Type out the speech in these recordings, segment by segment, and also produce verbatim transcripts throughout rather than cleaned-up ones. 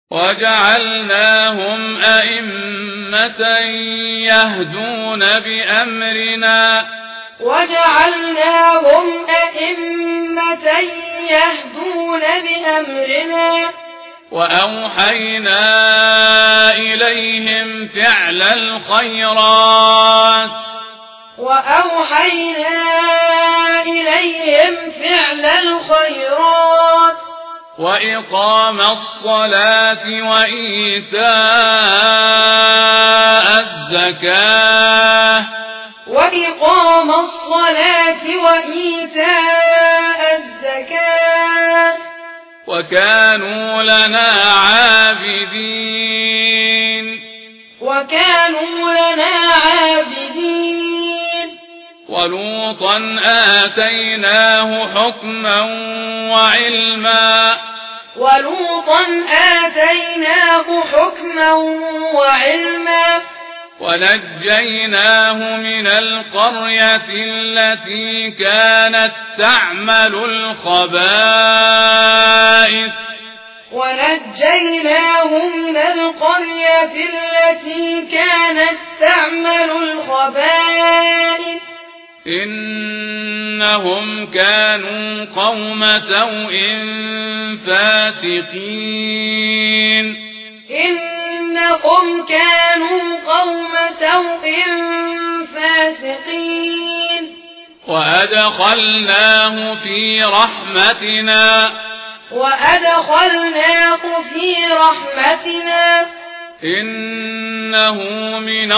وجعلناهم أئمة يهدون بأمرنا وجعلناهم أئمة يهدون بأمرنا وأوحينا إليهم فعل الخيرات وأوحينا إليهم فعل الخيرات وإقام الصلاة وإيتاء الزكاة وإقام الصلاة وإيتاء الزكاة وكانوا لنا عابدين وكانوا لنا عابدين ولوطا آتيناه حكما وعلما ولوطا آتيناه حكما وعلما ونجيناه من القرية التي كانت تعمل الخبائث ونجيناه من القرية التي كانت تعمل الخبائث إنهم كانوا قوم سوء فاسقين إنهم كانوا قوم سوء فاسقين وأدخلناه في رحمتنا وأدخلناه في رحمتنا إنه من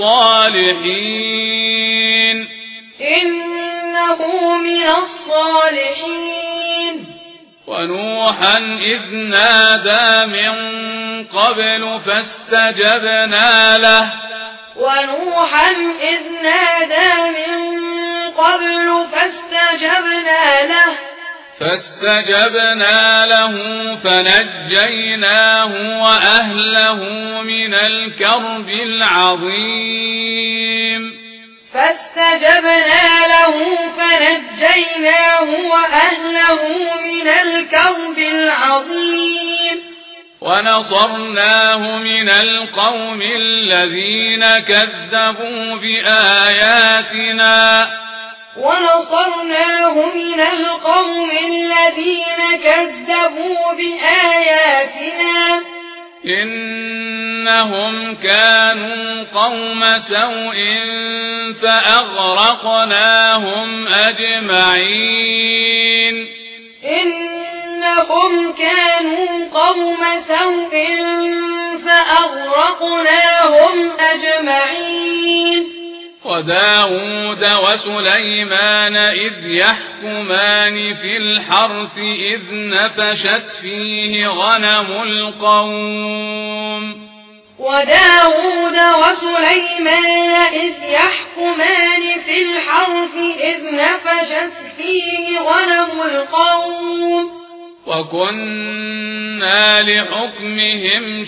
الصالحين إنه من الصالحين ونوحا إذ نادى من قبل فاستجبنا له ونوحا إذ نادى من قبل فاستجبنا له فاستجبنا له فنجيناه وأهله من الكرب العظيم فاستجبنا له فنجيناه وأهله من الكرب العظيم ونصرناه من القوم الذين كذبوا بآياتنا ونصرناه من القوم الذين كذبوا بآياتنا إنهم كانوا قوم سوء فأغرقناهم أجمعين إنهم كانوا قوم سوء فأغرقناهم أجمعين وداود وسليمان إذ يحكمان في الحرث إذ نفشت فيه غنم القوم وداود وسليمان إذ يحكمان في الحرث إذ نفشت فيه غنم القوم وكنا لحكمهم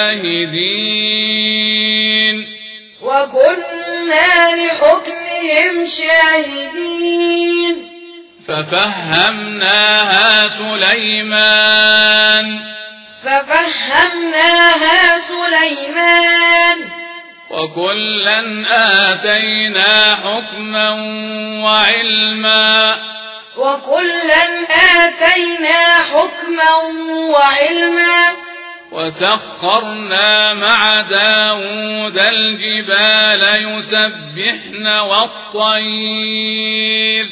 شاهدين وكنا لحكمهم شاهدين ففهمناها سليمان ففهمناها سليمان وكلا آتينا حكما وعلما وكلا آتينا حكما وعلما وسخرنا مع داود الجبال يسبحن والطير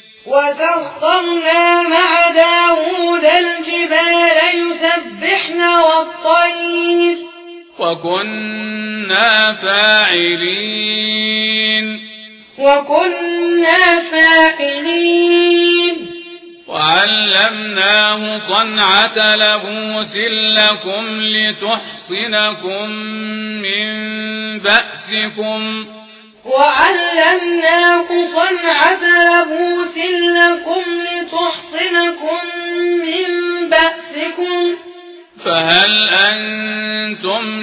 وسخرنا مع داود الجبال يسبحن والطير وكنا فاعلين وكنا فاعلين وعلمناه صنعة لبوس لكم لتحصنكم من بأسكم وعلمناه صنعة لبوس لكم لتحصنكم من بأسكم فهل أنتم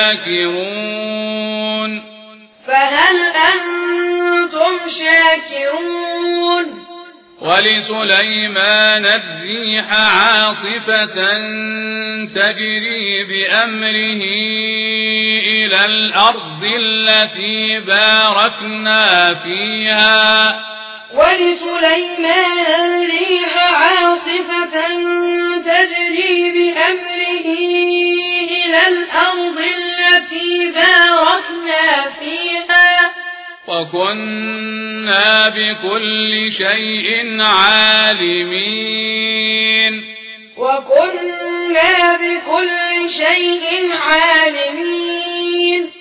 شاكرون فهل أنتم شاكرون ولسليمان الريح عاصفة تجري بأمره إلى الأرض التي باركنا فيها ولسليمان الريح عاصفة تجري بأمره إلى الأرض التي باركنا فيها وكنا بكل شيء عالمين وكنا بكل شيء عالمين